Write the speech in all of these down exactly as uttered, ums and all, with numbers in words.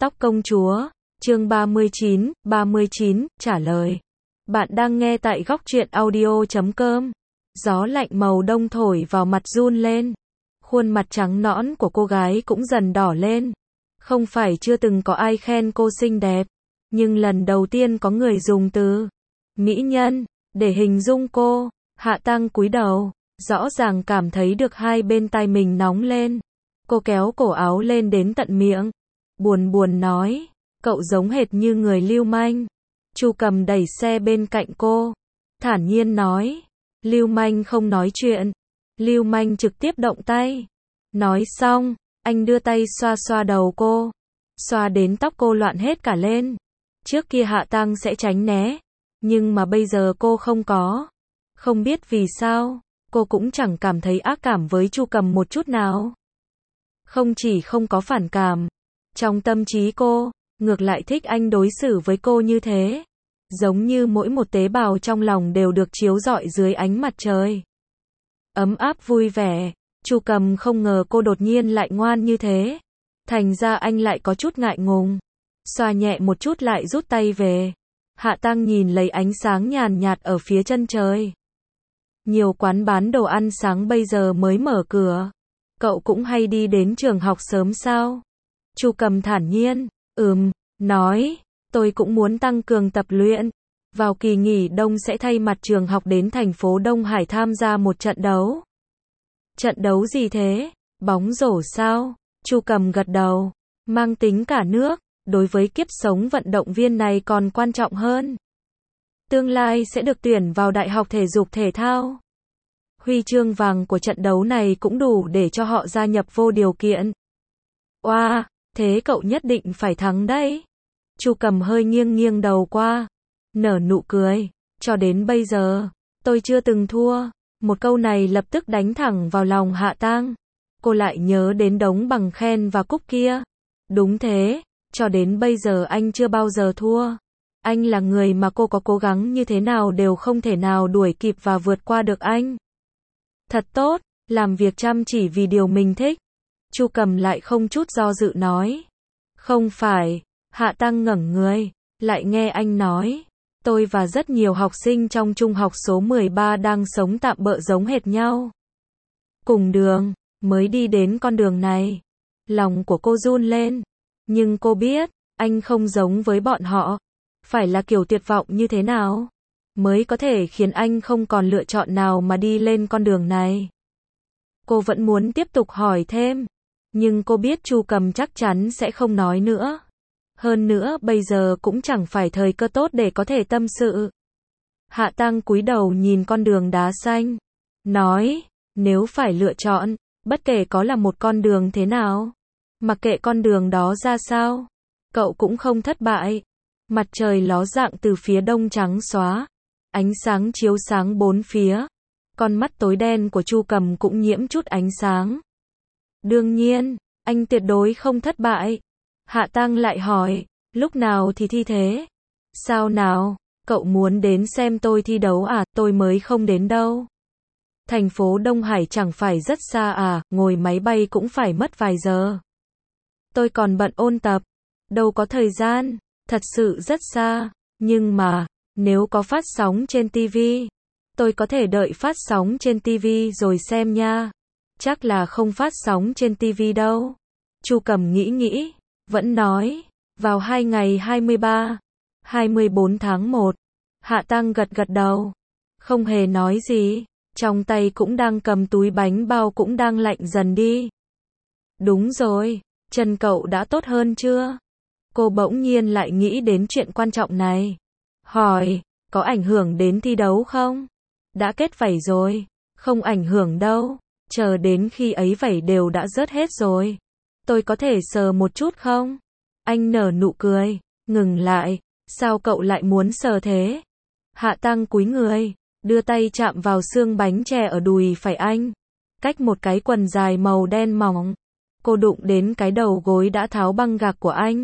Tóc công chúa, chương ba mươi chín, ba mươi chín, trả lời. Bạn đang nghe tại góc truyện audio chấm com. Gió lạnh màu đông thổi vào mặt run lên. Khuôn mặt trắng nõn của cô gái cũng dần đỏ lên. Không phải chưa từng có ai khen cô xinh đẹp, nhưng lần đầu tiên có người dùng từ mỹ nhân để hình dung cô. Hạ Tăng cúi đầu, rõ ràng cảm thấy được hai bên tai mình nóng lên. Cô kéo cổ áo lên đến tận miệng, buồn buồn nói, cậu giống hệt như người lưu manh. Chu Cầm đẩy xe bên cạnh cô, thản nhiên nói, lưu manh không nói chuyện, lưu manh trực tiếp động tay. Nói xong, anh đưa tay xoa xoa đầu cô, xoa đến tóc cô loạn hết cả lên. Trước kia Hạ Tăng sẽ tránh né, nhưng mà bây giờ cô không có. Không biết vì sao, cô cũng chẳng cảm thấy ác cảm với Chu Cầm một chút nào. Không chỉ không có phản cảm, trong tâm trí cô, ngược lại thích anh đối xử với cô như thế. Giống như mỗi một tế bào trong lòng đều được chiếu rọi dưới ánh mặt trời. Ấm áp vui vẻ, Chu Cầm không ngờ cô đột nhiên lại ngoan như thế. Thành ra anh lại có chút ngại ngùng. Xoa nhẹ một chút lại rút tay về. Hạ Tăng nhìn lấy ánh sáng nhàn nhạt ở phía chân trời. Nhiều quán bán đồ ăn sáng bây giờ mới mở cửa. Cậu cũng hay đi đến trường học sớm sao? Chu Cầm thản nhiên, ừm, nói, tôi cũng muốn tăng cường tập luyện. Vào kỳ nghỉ đông sẽ thay mặt trường học đến thành phố Đông Hải tham gia một trận đấu. Trận đấu gì thế? Bóng rổ sao? Chu Cầm gật đầu, mang tính cả nước, đối với kiếp sống vận động viên này còn quan trọng hơn. Tương lai sẽ được tuyển vào Đại học Thể dục Thể thao. Huy chương vàng của trận đấu này cũng đủ để cho họ gia nhập vô điều kiện. Oa, wow, thế cậu nhất định phải thắng đấy. Chu Cầm hơi nghiêng nghiêng đầu qua, nở nụ cười, cho đến bây giờ, tôi chưa từng thua. Một câu này lập tức đánh thẳng vào lòng Hạ Tăng. Cô lại nhớ đến đống bằng khen và cúp kia. Đúng thế, cho đến bây giờ anh chưa bao giờ thua. Anh là người mà cô có cố gắng như thế nào đều không thể nào đuổi kịp và vượt qua được anh. Thật tốt, làm việc chăm chỉ vì điều mình thích. Chu Cầm lại không chút do dự nói. Không phải. Hạ Tăng ngẩng người, lại nghe anh nói, tôi và rất nhiều học sinh trong trung học số mười ba đang sống tạm bợ giống hệt nhau. Cùng đường, mới đi đến con đường này. Lòng của cô run lên, nhưng cô biết, anh không giống với bọn họ. Phải là kiểu tuyệt vọng như thế nào, mới có thể khiến anh không còn lựa chọn nào mà đi lên con đường này. Cô vẫn muốn tiếp tục hỏi thêm, nhưng cô biết Chu Cầm chắc chắn sẽ không nói nữa. Hơn nữa bây giờ cũng chẳng phải thời cơ tốt để có thể tâm sự. Hạ Tăng cúi đầu nhìn con đường đá xanh, nói, nếu phải lựa chọn, bất kể có là một con đường thế nào, mặc kệ con đường đó ra sao, cậu cũng không thất bại. Mặt trời ló dạng từ phía đông trắng xóa, ánh sáng chiếu sáng bốn phía. Con mắt tối đen của Chu Cầm cũng nhiễm chút ánh sáng. Đương nhiên, anh tuyệt đối không thất bại. Hạ Tăng lại hỏi, lúc nào thì thi thế? Sao nào, cậu muốn đến xem tôi thi đấu à? Tôi mới không đến đâu. Thành phố Đông Hải chẳng phải rất xa à, ngồi máy bay cũng phải mất vài giờ. Tôi còn bận ôn tập, đâu có thời gian, thật sự rất xa, nhưng mà, nếu có phát sóng trên ti vi, tôi có thể đợi phát sóng trên ti vi rồi xem nha. Chắc là không phát sóng trên ti vi đâu. Chu Cầm nghĩ nghĩ, vẫn nói, vào hai ngày hai mươi ba, hai mươi bốn tháng một, Hạ Tăng gật gật đầu, không hề nói gì, trong tay cũng đang cầm túi bánh bao cũng đang lạnh dần đi. Đúng rồi, chân cậu đã tốt hơn chưa? Cô bỗng nhiên lại nghĩ đến chuyện quan trọng này. Hỏi, có ảnh hưởng đến thi đấu không? Đã kết vảy rồi, không ảnh hưởng đâu, chờ đến khi ấy vảy đều đã rớt hết rồi. Tôi có thể sờ một chút không? Anh nở nụ cười, ngừng lại, sao cậu lại muốn sờ thế? Hạ Tăng cúi người, đưa tay chạm vào xương bánh chè ở đùi phải anh, cách một cái quần dài màu đen mỏng. Cô đụng đến cái đầu gối đã tháo băng gạc của anh.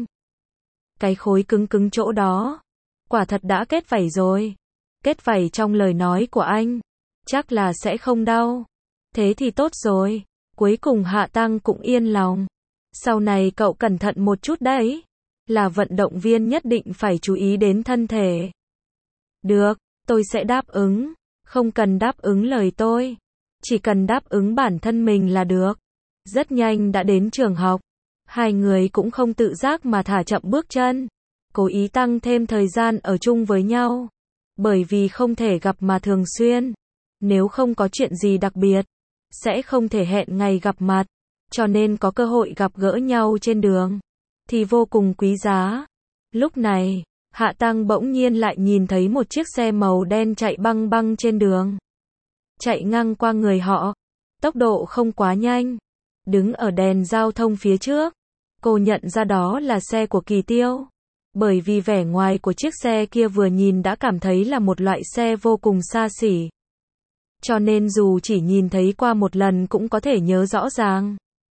Cái khối cứng cứng chỗ đó, quả thật đã kết vảy rồi. Kết vảy trong lời nói của anh, chắc là sẽ không đau. Thế thì tốt rồi, cuối cùng Hạ Tăng cũng yên lòng. Sau này cậu cẩn thận một chút đấy. Là vận động viên nhất định phải chú ý đến thân thể. Được, tôi sẽ đáp ứng. Không cần đáp ứng lời tôi. Chỉ cần đáp ứng bản thân mình là được. Rất nhanh đã đến trường học. Hai người cũng không tự giác mà thả chậm bước chân. Cố ý tăng thêm thời gian ở chung với nhau. Bởi vì không thể gặp mà thường xuyên. Nếu không có chuyện gì đặc biệt, sẽ không thể hẹn ngày gặp mặt. Cho nên có cơ hội gặp gỡ nhau trên đường thì vô cùng quý giá. Lúc này, Hạ Tăng bỗng nhiên lại nhìn thấy một chiếc xe màu đen chạy băng băng trên đường. Chạy ngang qua người họ. Tốc độ không quá nhanh. Đứng ở đèn giao thông phía trước. Cô nhận ra đó là xe của Kỳ Tiêu. Bởi vì vẻ ngoài của chiếc xe kia vừa nhìn đã cảm thấy là một loại xe vô cùng xa xỉ. Cho nên dù chỉ nhìn thấy qua một lần cũng có thể nhớ rõ ràng.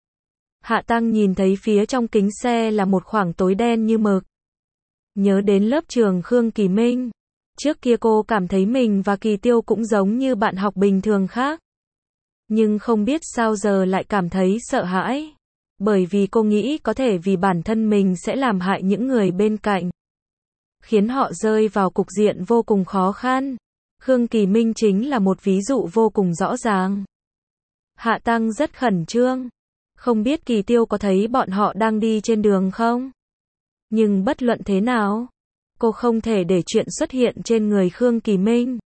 Hạ Tăng nhìn thấy phía trong kính xe là một khoảng tối đen như mực. Nhớ đến lớp trường Khương Kỳ Minh. Trước kia cô cảm thấy mình và Kỳ Tiêu cũng giống như bạn học bình thường khác. Nhưng không biết sao giờ lại cảm thấy sợ hãi. Bởi vì cô nghĩ có thể vì bản thân mình sẽ làm hại những người bên cạnh. Khiến họ rơi vào cục diện vô cùng khó khăn. Khương Kỳ Minh chính là một ví dụ vô cùng rõ ràng. Hạ Tăng rất khẩn trương. Không biết Kỳ Tiêu có thấy bọn họ đang đi trên đường không? Nhưng bất luận thế nào, cô không thể để chuyện xuất hiện trên người Khương Kỳ Minh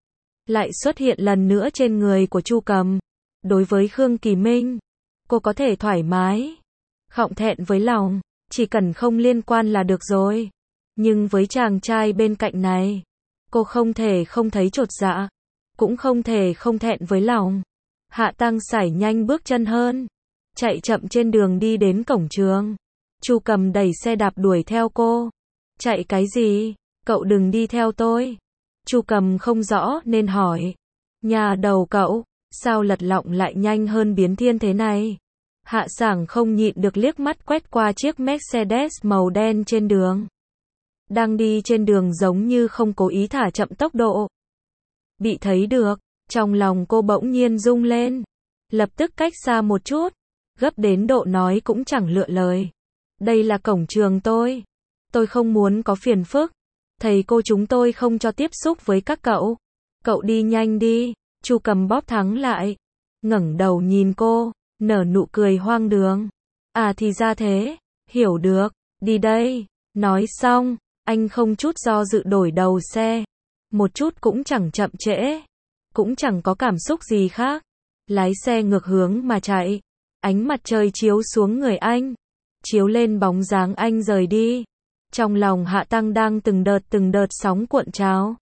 lại xuất hiện lần nữa trên người của Chu Cầm. Đối với Khương Kỳ Minh, cô có thể thoải mái, khọng thẹn với lòng, chỉ cần không liên quan là được rồi. Nhưng với chàng trai bên cạnh này, cô không thể không thấy chột dạ, cũng không thể không thẹn với lòng. Hạ Tăng sải nhanh bước chân hơn, chạy chậm trên đường đi đến cổng trường. Chu Cầm đẩy xe đạp đuổi theo cô. Chạy cái gì? Cậu đừng đi theo tôi. Chu Cầm không rõ nên hỏi. Nhà đầu cậu, sao lật lọng lại nhanh hơn biến thiên thế này? Hạ Sảng không nhịn được liếc mắt quét qua chiếc Mercedes màu đen trên đường. Đang đi trên đường giống như không cố ý thả chậm tốc độ. Bị thấy được, trong lòng cô bỗng nhiên rung lên. Lập tức cách xa một chút, gấp đến độ nói cũng chẳng lựa lời. Đây là cổng trường tôi. Tôi không muốn có phiền phức. Thầy cô chúng tôi không cho tiếp xúc với các cậu. Cậu đi nhanh đi. Chu Cầm bóp thắng lại. Ngẩng đầu nhìn cô, nở nụ cười hoang đường. À thì ra thế. Hiểu được. Đi đây. Nói xong, anh không chút do dự đổi đầu xe. Một chút cũng chẳng chậm trễ. Cũng chẳng có cảm xúc gì khác. Lái xe ngược hướng mà chạy. Ánh mặt trời chiếu xuống người anh. Chiếu lên bóng dáng anh rời đi. Trong lòng Hạ Tăng đang từng đợt từng đợt sóng cuộn trào.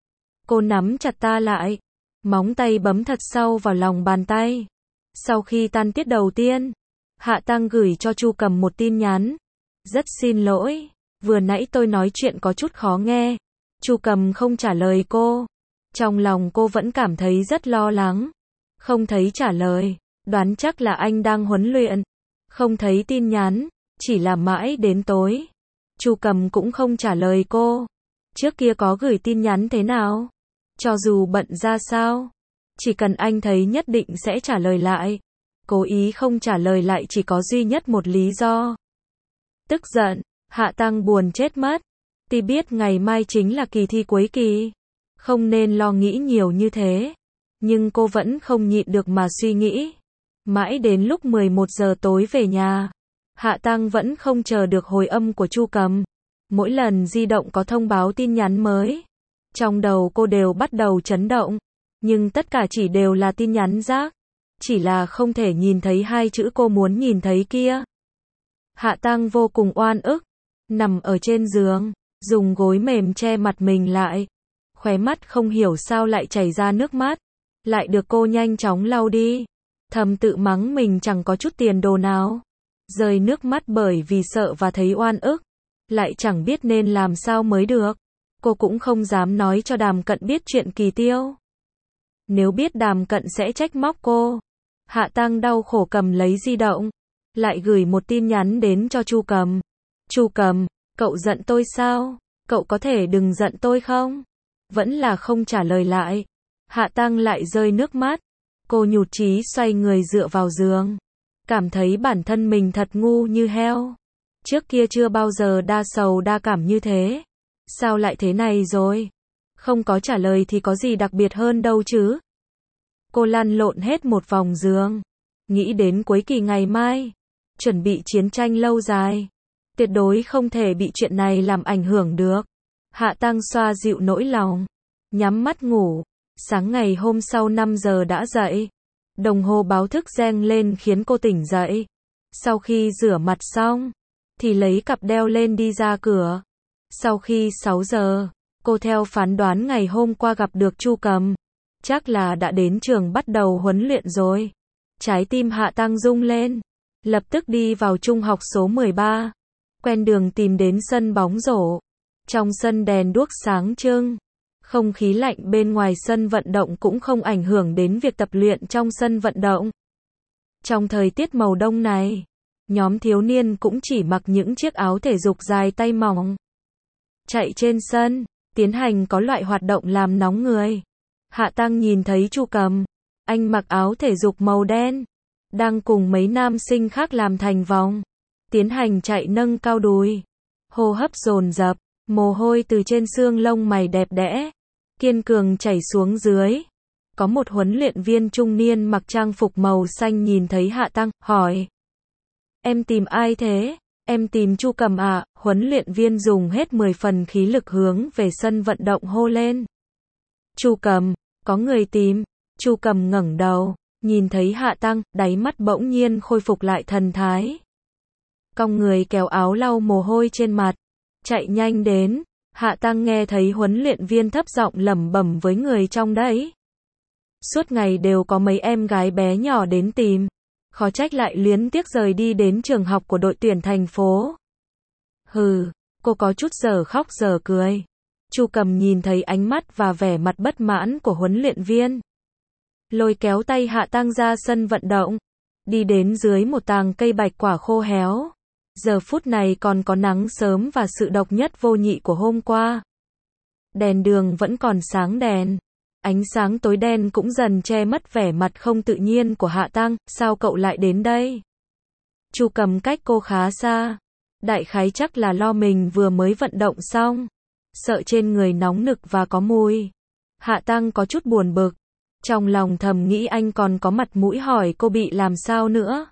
Cô nắm chặt ta lại. Móng tay bấm thật sâu vào lòng bàn tay. Sau khi tan tiết đầu tiên, Hạ Tăng gửi cho Chu Cầm một tin nhắn. Rất xin lỗi, vừa nãy tôi nói chuyện có chút khó nghe. Chu Cầm không trả lời cô. Trong lòng cô vẫn cảm thấy rất lo lắng. Không thấy trả lời, đoán chắc là anh đang huấn luyện. Không thấy tin nhắn, chỉ là mãi đến tối. Chu Cầm cũng không trả lời cô. Trước kia có gửi tin nhắn thế nào? Cho dù bận ra sao, chỉ cần anh thấy nhất định sẽ trả lời lại. Cố ý không trả lời lại chỉ có duy nhất một lý do. Tức giận, Hạ Tăng buồn chết mất. Tuy biết ngày mai chính là kỳ thi cuối kỳ, không nên lo nghĩ nhiều như thế. Nhưng cô vẫn không nhịn được mà suy nghĩ. Mãi đến lúc mười một giờ tối về nhà, Hạ Tăng vẫn không chờ được hồi âm của Chu Cầm. Mỗi lần di động có thông báo tin nhắn mới, trong đầu cô đều bắt đầu chấn động. Nhưng tất cả chỉ đều là tin nhắn rác. Chỉ là không thể nhìn thấy hai chữ cô muốn nhìn thấy kia. Hạ Tăng vô cùng oan ức. Nằm ở trên giường, dùng gối mềm che mặt mình lại. Khóe mắt không hiểu sao lại chảy ra nước mắt. Lại được cô nhanh chóng lau đi. Thầm tự mắng mình chẳng có chút tiền đồ nào. Rơi nước mắt bởi vì sợ và thấy oan ức. Lại chẳng biết nên làm sao mới được. Cô cũng không dám nói cho Đàm Cận biết chuyện Kỳ Tiêu. Nếu biết Đàm Cận sẽ trách móc cô. Hạ Tăng đau khổ cầm lấy di động. Lại gửi một tin nhắn đến cho Chu Cầm. Chu Cầm, cậu giận tôi sao? Cậu có thể đừng giận tôi không? Vẫn là không trả lời lại. Hạ Tăng lại rơi nước mắt. Cô nhụt chí xoay người dựa vào giường. Cảm thấy bản thân mình thật ngu như heo. Trước kia chưa bao giờ đa sầu đa cảm như thế. Sao lại thế này rồi? Không có trả lời thì có gì đặc biệt hơn đâu chứ. Cô lăn lộn hết một vòng giường. Nghĩ đến cuối kỳ ngày mai. Chuẩn bị chiến tranh lâu dài. Tuyệt đối không thể bị chuyện này làm ảnh hưởng được. Hạ Tăng xoa dịu nỗi lòng. Nhắm mắt ngủ. Sáng ngày hôm sau năm giờ đã dậy. Đồng hồ báo thức reng lên khiến cô tỉnh dậy. Sau khi rửa mặt xong, thì lấy cặp đeo lên đi ra cửa. Sau khi sáu giờ, cô theo phán đoán ngày hôm qua gặp được Chu Cầm. Chắc là đã đến trường bắt đầu huấn luyện rồi. Trái tim Hạ Tăng rung lên. Lập tức đi vào trung học số mười ba. Quen đường tìm đến sân bóng rổ. Trong sân đèn đuốc sáng trưng. Không khí lạnh bên ngoài sân vận động cũng không ảnh hưởng đến việc tập luyện trong sân vận động. Trong thời tiết màu đông này, nhóm thiếu niên cũng chỉ mặc những chiếc áo thể dục dài tay mỏng. Chạy trên sân, tiến hành có loại hoạt động làm nóng người. Hạ Tăng nhìn thấy Chu Cầm, anh mặc áo thể dục màu đen, đang cùng mấy nam sinh khác làm thành vòng, tiến hành chạy nâng cao đùi. Hô hấp dồn dập, mồ hôi từ trên xương lông mày đẹp đẽ, kiên cường chảy xuống dưới. Có một huấn luyện viên trung niên mặc trang phục màu xanh nhìn thấy Hạ Tăng, hỏi. Em tìm ai thế? Em tìm Chu Cầm à? Huấn luyện viên dùng hết mười phần khí lực hướng về sân vận động hô lên. Chu Cầm, có người tìm. Chu Cầm ngẩng đầu, nhìn thấy Hạ Tăng, đáy mắt bỗng nhiên khôi phục lại thần thái. Cong người kéo áo lau mồ hôi trên mặt, chạy nhanh đến. Hạ Tăng nghe thấy huấn luyện viên thấp giọng lẩm bẩm với người trong đấy. Suốt ngày đều có mấy em gái bé nhỏ đến tìm. Khó trách lại luyến tiếc rời đi đến trường học của đội tuyển thành phố. Hừ, cô có chút giờ khóc giờ cười. Chu Cầm nhìn thấy ánh mắt và vẻ mặt bất mãn của huấn luyện viên. Lôi kéo tay Hạ Tăng ra sân vận động. Đi đến dưới một tàng cây bạch quả khô héo. Giờ phút này còn có nắng sớm và sự độc nhất vô nhị của hôm qua. Đèn đường vẫn còn sáng đèn. Ánh sáng tối đen cũng dần che mất vẻ mặt không tự nhiên của Hạ Tăng. Sao cậu lại đến đây? Chu Cầm cách cô khá xa. Đại khái chắc là lo mình vừa mới vận động xong. Sợ trên người nóng nực và có mùi. Hạ Tăng có chút buồn bực. Trong lòng thầm nghĩ anh còn có mặt mũi hỏi cô bị làm sao nữa.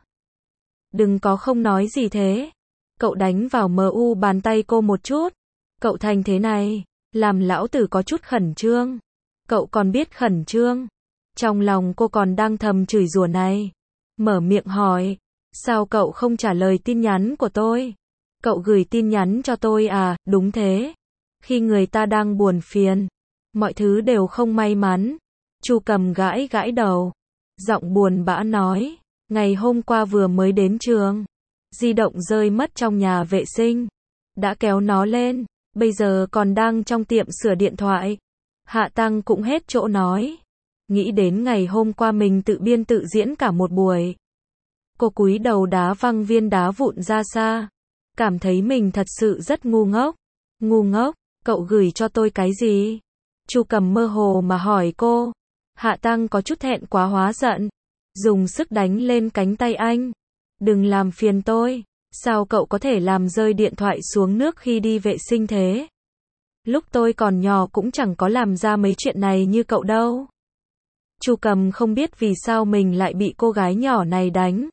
Đừng có không nói gì thế. Cậu đánh vào mờ u bàn tay cô một chút. Cậu thành thế này, làm lão tử có chút khẩn trương. Cậu còn biết khẩn trương. Trong lòng cô còn đang thầm chửi rủa này. Mở miệng hỏi. Sao cậu không trả lời tin nhắn của tôi? Cậu gửi tin nhắn cho tôi à? Đúng thế. Khi người ta đang buồn phiền, mọi thứ đều không may mắn. Chu Cầm gãi gãi đầu. Giọng buồn bã nói. Ngày hôm qua vừa mới đến trường. Di động rơi mất trong nhà vệ sinh. Đã kéo nó lên. Bây giờ còn đang trong tiệm sửa điện thoại. Hạ Tăng cũng hết chỗ nói. Nghĩ đến ngày hôm qua mình tự biên tự diễn cả một buổi. Cô cúi đầu đá văng viên đá vụn ra xa. Cảm thấy mình thật sự rất ngu ngốc. Ngu ngốc, cậu gửi cho tôi cái gì? Chu Cầm mơ hồ mà hỏi cô. Hạ Tăng có chút thẹn quá hóa giận. Dùng sức đánh lên cánh tay anh. Đừng làm phiền tôi. Sao cậu có thể làm rơi điện thoại xuống nước khi đi vệ sinh thế? Lúc tôi còn nhỏ cũng chẳng có làm ra mấy chuyện này như cậu đâu. Chu Cầm không biết vì sao mình lại bị cô gái nhỏ này đánh.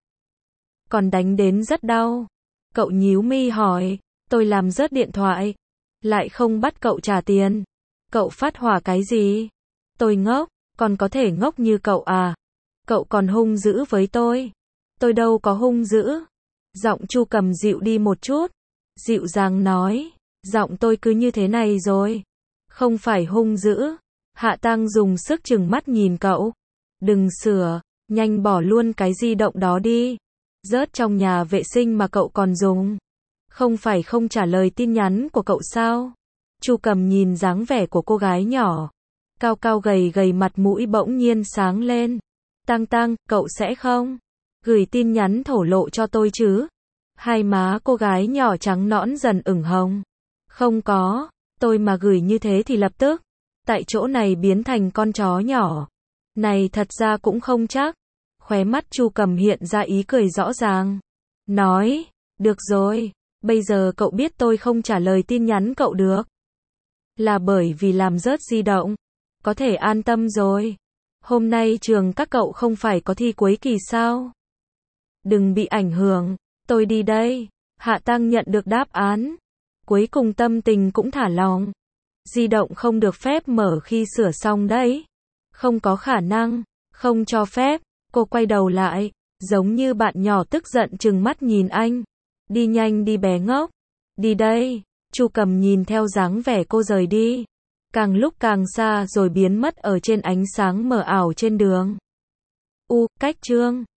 Còn đánh đến rất đau. Cậu nhíu mi hỏi. Tôi làm rớt điện thoại. Lại không bắt cậu trả tiền. Cậu phát hỏa cái gì? Tôi ngốc. Còn có thể ngốc như cậu à? Cậu còn hung dữ với tôi. Tôi đâu có hung dữ. Giọng Chu Cầm dịu đi một chút. Dịu dàng nói. Giọng tôi cứ như thế này rồi. Không phải hung dữ. Hạ Tăng dùng sức trừng mắt nhìn cậu. Đừng sửa. Nhanh bỏ luôn cái di động đó đi. Rớt trong nhà vệ sinh mà cậu còn dùng. Không phải không trả lời tin nhắn của cậu sao? Chu Cầm nhìn dáng vẻ của cô gái nhỏ. Cao cao gầy gầy mặt mũi bỗng nhiên sáng lên. Tăng Tăng, cậu sẽ không gửi tin nhắn thổ lộ cho tôi chứ? Hai má cô gái nhỏ trắng nõn dần ửng hồng. Không có, tôi mà gửi như thế thì lập tức tại chỗ này biến thành con chó nhỏ. Này thật ra cũng không chắc. Khóe mắt Chu Cầm hiện ra ý cười rõ ràng. Nói, được rồi, Bây giờ cậu biết tôi không trả lời tin nhắn cậu được. Là bởi vì làm rớt di động. Có thể an tâm rồi. Hôm nay trường các cậu không phải có thi cuối kỳ sao? Đừng bị ảnh hưởng. Tôi đi đây. Hạ Tăng nhận được đáp án. Cuối cùng tâm tình cũng thả lỏng. Di động không được phép mở khi sửa xong đấy. Không có khả năng. Không cho phép. Cô quay đầu lại. Giống như bạn nhỏ tức giận trừng mắt nhìn anh. Đi nhanh đi bé ngốc. Đi đây. Chu Cầm nhìn theo dáng vẻ cô rời đi. Càng lúc càng xa rồi biến mất ở trên ánh sáng mờ ảo trên đường. U, cách chương.